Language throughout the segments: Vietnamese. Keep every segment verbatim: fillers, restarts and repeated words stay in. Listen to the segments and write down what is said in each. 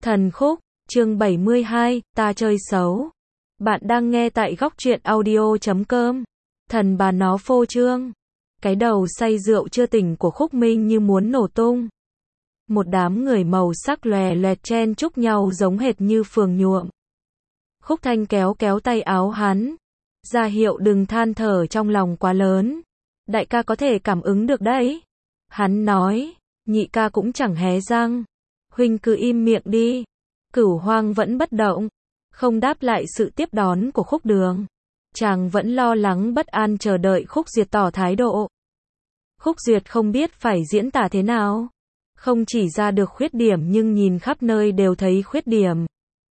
Thần khúc, chương bảy mươi hai, ta chơi xấu. Bạn đang nghe tại góc truyện audio chấm com. Thần bà nó phô trương. Cái đầu say rượu chưa tỉnh của Khúc Minh như muốn nổ tung. Một đám người màu sắc lòe loẹt chen chúc nhau giống hệt như phường nhuộm. Khúc Thanh kéo kéo tay áo hắn, ra hiệu đừng than thở trong lòng quá lớn. Đại ca có thể cảm ứng được đấy. Hắn nói, nhị ca cũng chẳng hé răng. Huynh cứ im miệng đi. Cửu Hoang vẫn bất động, không đáp lại sự tiếp đón của Khúc Đường. Chàng vẫn lo lắng bất an chờ đợi Khúc Duyệt tỏ thái độ. Khúc Duyệt không biết phải diễn tả thế nào. Không chỉ ra được khuyết điểm nhưng nhìn khắp nơi đều thấy khuyết điểm.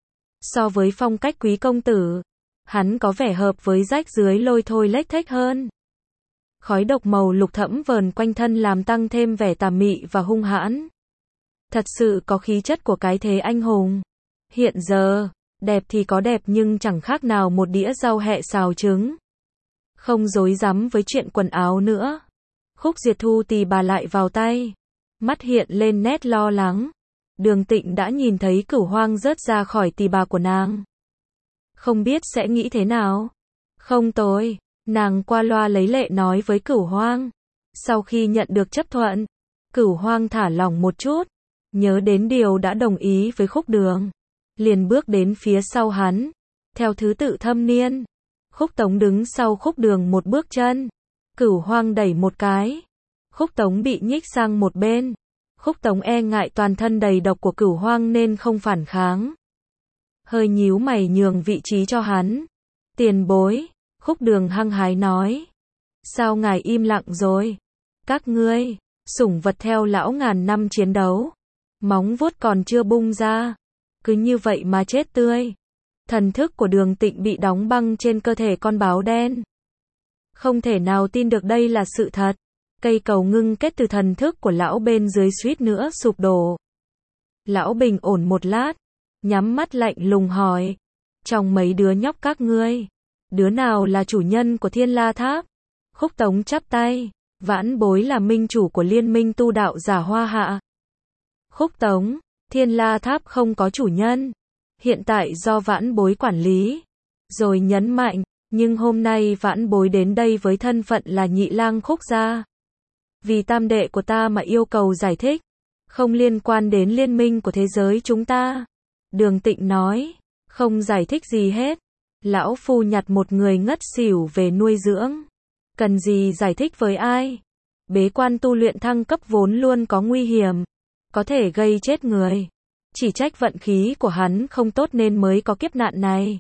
So với phong cách quý công tử, hắn có vẻ hợp với rách dưới lôi thôi lếch thếch hơn. Khói độc màu lục thẫm vờn quanh thân làm tăng thêm vẻ tà mị và hung hãn. Thật sự có khí chất của cái thế anh hùng. Hiện giờ, đẹp thì có đẹp nhưng chẳng khác nào một đĩa rau hẹ xào trứng. Không dối rắm với chuyện quần áo nữa. Khúc Diệt thu tì bà lại vào tay. Mắt hiện lên nét lo lắng. Đường Tịnh đã nhìn thấy Cửu Hoang rớt ra khỏi tì bà của nàng. Không biết sẽ nghĩ thế nào. Không tồi, nàng qua loa lấy lệ nói với Cửu Hoang. Sau khi nhận được chấp thuận, Cửu Hoang thả lỏng một chút. Nhớ đến điều đã đồng ý với Khúc Đường. Liền bước đến phía sau hắn. Theo thứ tự thâm niên. Khúc Tống đứng sau Khúc Đường một bước chân. Cửu Hoang đẩy một cái. Khúc Tống bị nhích sang một bên. Khúc Tống e ngại toàn thân đầy độc của Cửu Hoang nên không phản kháng. Hơi nhíu mày nhường vị trí cho hắn. Tiền bối. Khúc Đường hăng hái nói. Sao ngài im lặng rồi? Các ngươi, sủng vật theo lão ngàn năm chiến đấu. Móng vuốt còn chưa bung ra. Cứ như vậy mà chết tươi. Thần thức của Đường Tịnh bị đóng băng trên cơ thể con báo đen. Không thể nào tin được đây là sự thật. Cây cầu ngưng kết từ thần thức của lão bên dưới suýt nữa sụp đổ. Lão bình ổn một lát. Nhắm mắt lạnh lùng hỏi. Trong mấy đứa nhóc các ngươi, đứa nào là chủ nhân của Thiên La Tháp? Khúc Tống chắp tay. Vãn Bối là minh chủ của liên minh tu đạo giả Hoa Hạ. Khúc Tống, Thiên La Tháp không có chủ nhân. Hiện tại do Vãn Bối quản lý. Rồi nhấn mạnh, nhưng hôm nay Vãn Bối đến đây với thân phận là nhị lang Khúc gia. Vì tam đệ của ta mà yêu cầu giải thích. Không liên quan đến liên minh của thế giới chúng ta. Đường Tịnh nói, không giải thích gì hết. Lão phu nhặt một người ngất xỉu về nuôi dưỡng. Cần gì giải thích với ai? Bế quan tu luyện thăng cấp vốn luôn có nguy hiểm. Có thể gây chết người. Chỉ trách vận khí của hắn không tốt nên mới có kiếp nạn này.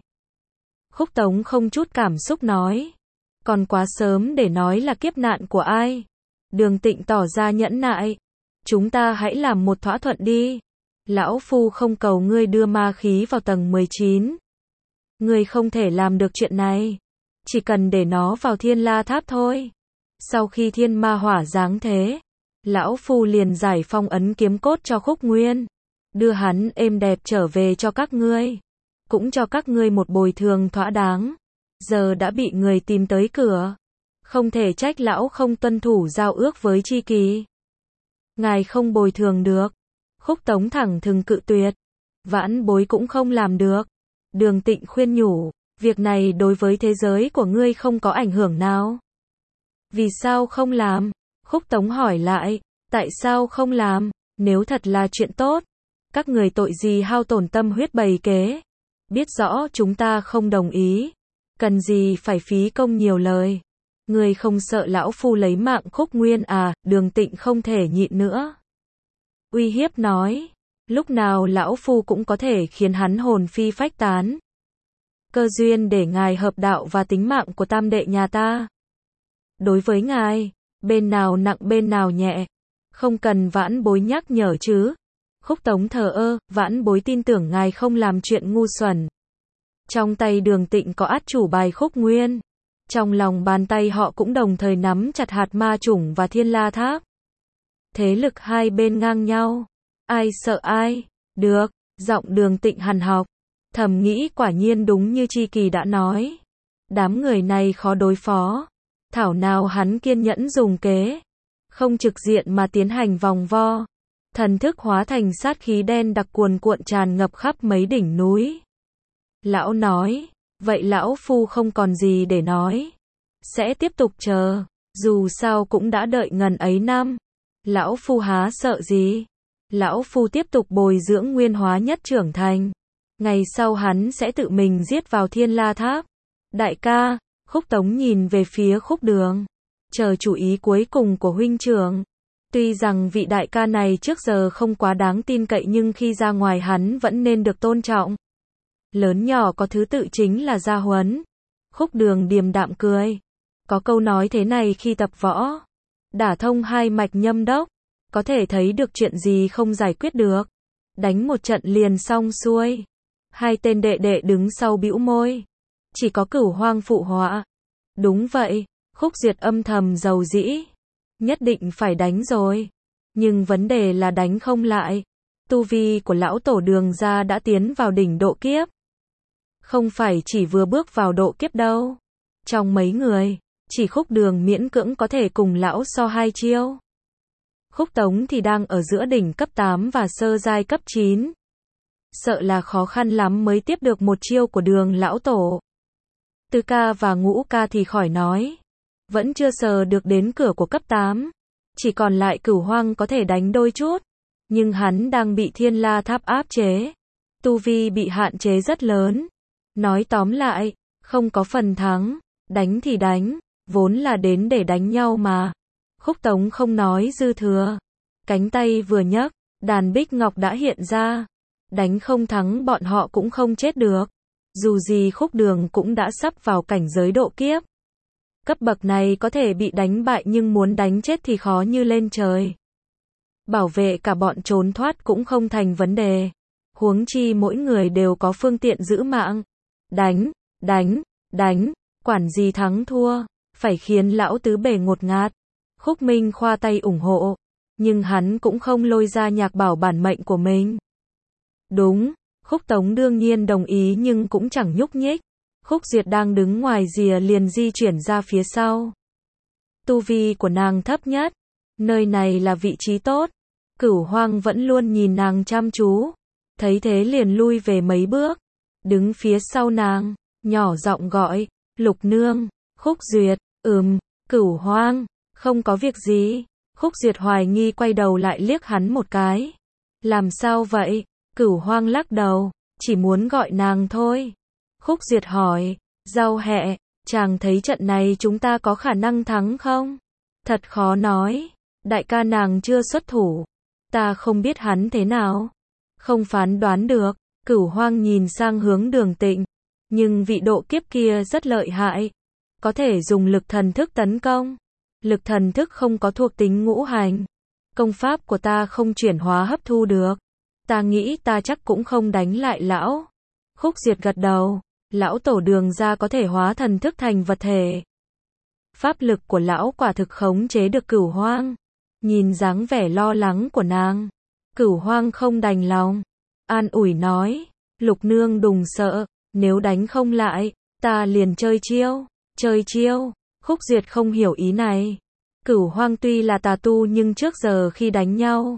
Khúc Tống không chút cảm xúc nói. Còn quá sớm để nói là kiếp nạn của ai. Đường Tịnh tỏ ra nhẫn nại. Chúng ta hãy làm một thỏa thuận đi. Lão phu không cầu ngươi đưa ma khí vào tầng mười chín. Ngươi không thể làm được chuyện này. Chỉ cần để nó vào Thiên La Tháp thôi. Sau khi thiên ma hỏa giáng thế, lão phu liền giải phong ấn kiếm cốt cho Khúc Nguyên. Đưa hắn êm đẹp trở về cho các ngươi. Cũng cho các ngươi một bồi thường thỏa đáng. Giờ đã bị người tìm tới cửa. Không thể trách lão không tuân thủ giao ước với tri kỷ. Ngài không bồi thường được. Khúc Tống thẳng thừng cự tuyệt. Vãn Bối cũng không làm được. Đường Tịnh khuyên nhủ, việc này đối với thế giới của ngươi không có ảnh hưởng nào. Vì sao không làm? Khúc Tống hỏi lại, tại sao không làm? Nếu thật là chuyện tốt, các người tội gì hao tổn tâm huyết bày kế? Biết rõ chúng ta không đồng ý. Cần gì phải phí công nhiều lời? Ngươi không sợ lão phu lấy mạng Khúc Nguyên à? Đường Tịnh không thể nhịn nữa. Uy hiếp nói, lúc nào lão phu cũng có thể khiến hắn hồn phi phách tán. Cơ duyên để ngài hợp đạo và tính mạng của tam đệ nhà ta. Đối với ngài, bên nào nặng bên nào nhẹ. Không cần Vãn Bối nhắc nhở chứ. Khúc Tống thờ ơ, Vãn Bối tin tưởng ngài không làm chuyện ngu xuẩn. Trong tay Đường Tịnh có át chủ bài Khúc Nguyên. Trong lòng bàn tay họ cũng đồng thời nắm chặt hạt ma chủng và Thiên La Tháp. Thế lực hai bên ngang nhau. Ai sợ ai? Được, giọng Đường Tịnh hằn học. Thầm nghĩ quả nhiên đúng như tri kỷ đã nói. Đám người này khó đối phó. Thảo nào hắn kiên nhẫn dùng kế. Không trực diện mà tiến hành vòng vo. Thần thức hóa thành sát khí đen đặc cuồn cuộn tràn ngập khắp mấy đỉnh núi. Lão nói, vậy lão phu không còn gì để nói. Sẽ tiếp tục chờ, dù sao cũng đã đợi ngần ấy năm. Lão phu há sợ gì? Lão phu tiếp tục bồi dưỡng nguyên hóa nhất trưởng thành. Ngày sau hắn sẽ tự mình giết vào Thiên La Tháp. Đại ca, Khúc Tống nhìn về phía Khúc Đường. Chờ chủ ý cuối cùng của huynh trưởng. Tuy rằng vị đại ca này trước giờ không quá đáng tin cậy nhưng khi ra ngoài hắn vẫn nên được tôn trọng. Lớn nhỏ có thứ tự chính là gia huấn. Khúc Đường điềm đạm cười. Có câu nói thế này khi tập võ. Đả thông hai mạch nhâm đốc. Có thể thấy được chuyện gì không giải quyết được. Đánh một trận liền xong xuôi. Hai tên đệ đệ đứng sau bĩu môi. Chỉ có Cửu Hoang phụ họa. Đúng vậy, Khúc Duyệt âm thầm dầu dĩ. Nhất định phải đánh rồi. Nhưng vấn đề là đánh không lại. Tu vi của lão tổ Đường gia đã tiến vào đỉnh độ kiếp. Không phải chỉ vừa bước vào độ kiếp đâu. Trong mấy người, chỉ Khúc Đường miễn cưỡng có thể cùng lão so hai chiêu. Khúc Tống thì đang ở giữa đỉnh cấp tám và sơ giai cấp chín. Sợ là khó khăn lắm mới tiếp được một chiêu của Đường lão tổ. Tứ ca và Ngũ ca thì khỏi nói. Vẫn chưa sờ được đến cửa của cấp tám. Chỉ còn lại Cửu Hoang có thể đánh đôi chút. Nhưng hắn đang bị Thiên La Tháp áp chế. Tu vi bị hạn chế rất lớn. Nói tóm lại, không có phần thắng. Đánh thì đánh, vốn là đến để đánh nhau mà. Khúc Tống không nói dư thừa. Cánh tay vừa nhấc, đàn bích ngọc đã hiện ra. Đánh không thắng bọn họ cũng không chết được. Dù gì Khúc Đường cũng đã sắp vào cảnh giới độ kiếp. Cấp bậc này có thể bị đánh bại nhưng muốn đánh chết thì khó như lên trời. Bảo vệ cả bọn trốn thoát cũng không thành vấn đề. Huống chi mỗi người đều có phương tiện giữ mạng. Đánh, đánh, đánh, quản gì thắng thua, phải khiến lão tứ bể ngột ngạt. Khúc Minh khoa tay ủng hộ, nhưng hắn cũng không lôi ra nhạc bảo bản mệnh của mình. Đúng, Khúc Tống đương nhiên đồng ý nhưng cũng chẳng nhúc nhích. Khúc Duyệt đang đứng ngoài rìa liền di chuyển ra phía sau. Tu vi của nàng thấp nhất, nơi này là vị trí tốt. Cửu Hoang vẫn luôn nhìn nàng chăm chú, thấy thế liền lui về mấy bước, đứng phía sau nàng, nhỏ giọng gọi, Lục nương. Khúc Duyệt, ừm, Cửu Hoang, không có việc gì. Khúc Duyệt hoài nghi quay đầu lại liếc hắn một cái. Làm sao vậy? Cửu Hoang lắc đầu, chỉ muốn gọi nàng thôi. Khúc Duyệt hỏi, Giao Hẹ, chàng thấy trận này chúng ta có khả năng thắng không? Thật khó nói, đại ca nàng chưa xuất thủ. Ta không biết hắn thế nào. Không phán đoán được. Cửu Hoang nhìn sang hướng Đường Tịnh. Nhưng vị độ kiếp kia rất lợi hại. Có thể dùng lực thần thức tấn công. Lực thần thức không có thuộc tính ngũ hành. Công pháp của ta không chuyển hóa hấp thu được. Ta nghĩ ta chắc cũng không đánh lại lão. Khúc Duyệt gật đầu. Lão tổ Đường gia có thể hóa thần thức thành vật thể. Pháp lực của lão quả thực khống chế được Cửu Hoang. Nhìn dáng vẻ lo lắng của nàng, Cửu Hoang không đành lòng. An ủi nói, Lục nương đừng sợ, nếu đánh không lại, ta liền chơi chiêu. Chơi chiêu? Khúc Duyệt không hiểu ý này. Cửu Hoang tuy là tà tu nhưng trước giờ khi đánh nhau,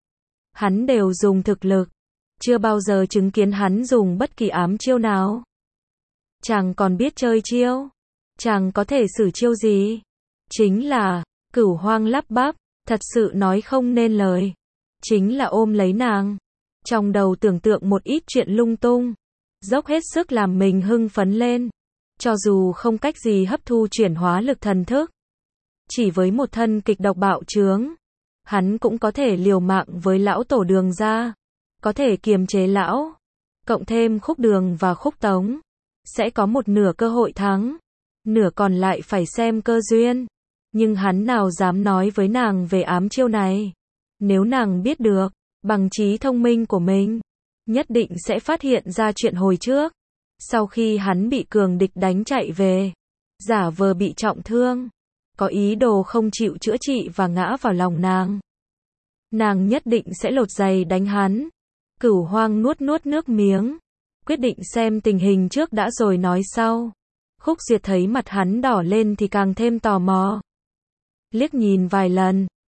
hắn đều dùng thực lực. Chưa bao giờ chứng kiến hắn dùng bất kỳ ám chiêu nào. Chàng còn biết chơi chiêu? Chàng có thể sử chiêu gì? Chính là, Cửu Hoang lắp bắp, thật sự nói không nên lời. Chính là ôm lấy nàng. Trong đầu tưởng tượng một ít chuyện lung tung. Dốc hết sức làm mình hưng phấn lên. Cho dù không cách gì hấp thu chuyển hóa lực thần thức. Chỉ với một thân kịch độc bạo chướng. Hắn cũng có thể liều mạng với lão tổ Đường gia. Có thể kiềm chế lão. Cộng thêm Khúc Đường và Khúc Tống. Sẽ có một nửa cơ hội thắng. Nửa còn lại phải xem cơ duyên. Nhưng hắn nào dám nói với nàng về ám chiêu này. Nếu nàng biết được, bằng trí thông minh của mình, nhất định sẽ phát hiện ra chuyện hồi trước. Sau khi hắn bị cường địch đánh chạy về, giả vờ bị trọng thương, có ý đồ không chịu chữa trị và ngã vào lòng nàng. Nàng nhất định sẽ lột giày đánh hắn. Cửu Hoang nuốt nuốt nước miếng, quyết định xem tình hình trước đã rồi nói sau. Khúc Duyệt thấy mặt hắn đỏ lên thì càng thêm tò mò. Liếc nhìn vài lần,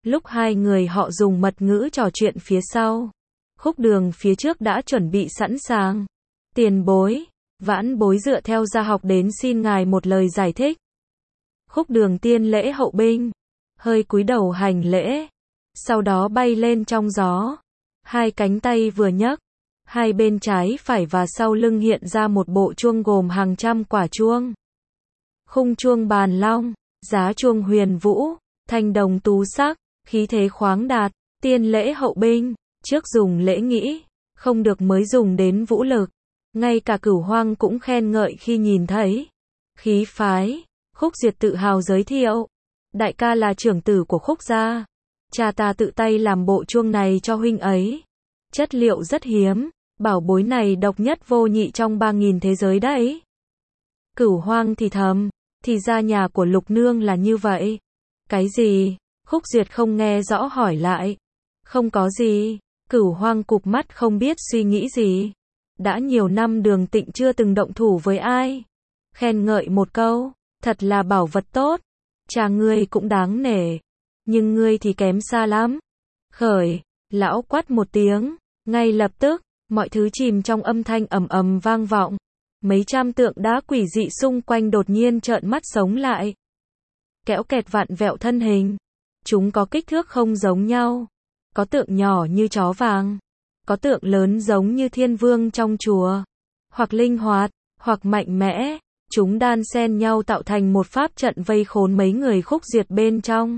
Lúc hai người họ dùng mật ngữ trò chuyện phía sau, Khúc Đường phía trước đã chuẩn bị sẵn sàng. Tiền bối, vãn bối dựa theo gia học đến xin ngài một lời giải thích. Khúc Đường tiên lễ hậu binh, hơi cúi đầu hành lễ, sau đó bay lên trong gió. Hai cánh tay vừa nhấc, hai bên trái phải và sau lưng hiện ra một bộ chuông gồm hàng trăm quả chuông. Khung chuông bàn long, giá chuông huyền vũ, thanh đồng tú sắc, khí thế khoáng đạt, tiên lễ hậu binh, trước dùng lễ nghĩ, không được mới dùng đến vũ lực. Ngay cả Cửu Hoang cũng khen ngợi khi nhìn thấy. Khí phái, Khúc Duyệt tự hào giới thiệu. Đại ca là trưởng tử của Khúc gia. Cha ta tự tay làm bộ chuông này cho huynh ấy. Chất liệu rất hiếm, bảo bối này độc nhất vô nhị trong ba nghìn thế giới đấy. Cửu Hoang thì thầm, thì ra nhà của Lục Nương là như vậy. Cái gì? Khúc Duyệt không nghe rõ hỏi lại. Không có gì. Cửu Hoang cụp mắt không biết suy nghĩ gì. Đã nhiều năm Đường Tịnh chưa từng động thủ với ai. Khen ngợi một câu, thật là bảo vật tốt. Cha ngươi cũng đáng nể, nhưng ngươi thì kém xa lắm. Khởi, lão quát một tiếng, ngay lập tức, mọi thứ chìm trong âm thanh ầm ầm vang vọng. Mấy trăm tượng đá quỷ dị xung quanh đột nhiên trợn mắt sống lại. Kéo kẹt vặn vẹo thân hình. Chúng có kích thước không giống nhau. Có tượng nhỏ như chó vàng. Có tượng lớn giống như thiên vương trong chùa. Hoặc linh hoạt, hoặc mạnh mẽ. Chúng đan xen nhau tạo thành một pháp trận vây khốn mấy người Khúc Duyệt bên trong.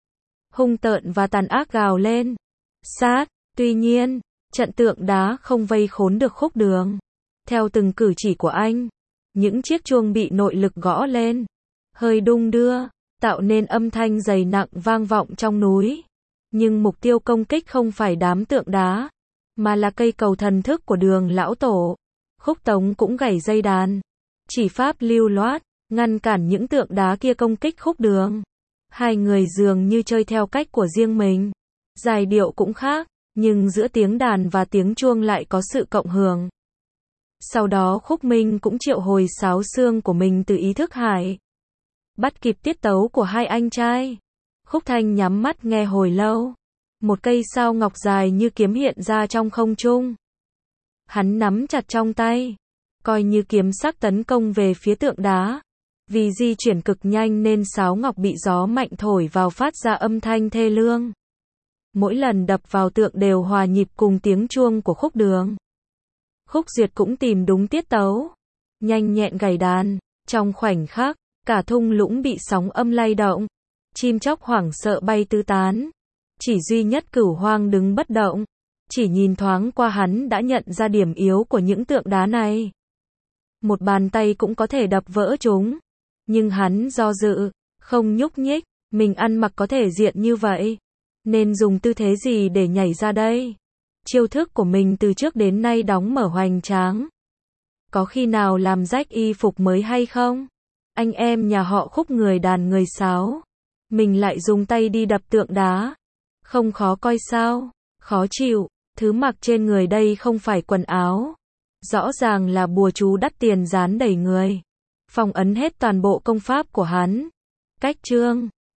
Hung tợn và tàn ác gào lên. Sát, tuy nhiên, trận tượng đá không vây khốn được Khúc Đường. Theo từng cử chỉ của anh, những chiếc chuông bị nội lực gõ lên, hơi đung đưa, tạo nên âm thanh dày nặng vang vọng trong núi. Nhưng mục tiêu công kích không phải đám tượng đá, mà là cây cầu thần thức của Đường lão tổ. Khúc Tống cũng gảy dây đàn, chỉ pháp lưu loát, ngăn cản những tượng đá kia công kích Khúc Đường. Hai người dường như chơi theo cách của riêng mình. Giai điệu cũng khác, nhưng giữa tiếng đàn và tiếng chuông lại có sự cộng hưởng. Sau đó Khúc Minh cũng triệu hồi sáo xương của mình từ ý thức hải. Bắt kịp tiết tấu của hai anh trai. Khúc Thanh nhắm mắt nghe hồi lâu. Một cây sao ngọc dài như kiếm hiện ra trong không trung. Hắn nắm chặt trong tay, coi như kiếm sắc tấn công về phía tượng đá. Vì di chuyển cực nhanh nên sáo ngọc bị gió mạnh thổi vào phát ra âm thanh thê lương. Mỗi lần đập vào tượng đều hòa nhịp cùng tiếng chuông của Khúc Đường. Khúc Duyệt cũng tìm đúng tiết tấu, nhanh nhẹn gảy đàn. Trong khoảnh khắc, cả thung lũng bị sóng âm lay động. Chim chóc hoảng sợ bay tứ tán. Chỉ duy nhất Cửu Hoang đứng bất động. Chỉ nhìn thoáng qua hắn đã nhận ra điểm yếu của những tượng đá này. Một bàn tay cũng có thể đập vỡ chúng. Nhưng hắn do dự, không nhúc nhích. Mình ăn mặc có thể diện như vậy, nên dùng tư thế gì để nhảy ra đây? Chiêu thức của mình từ trước đến nay đóng mở hoành tráng. Có khi nào làm rách y phục mới hay không? Anh em nhà họ Khúc người đàn người sáo. Mình lại dùng tay đi đập tượng đá. Không khó coi sao? Khó chịu. Thứ mặc trên người đây không phải quần áo. Rõ ràng là bùa chú đắt tiền dán đầy người. Phong ấn hết toàn bộ công pháp của hắn. Cách chương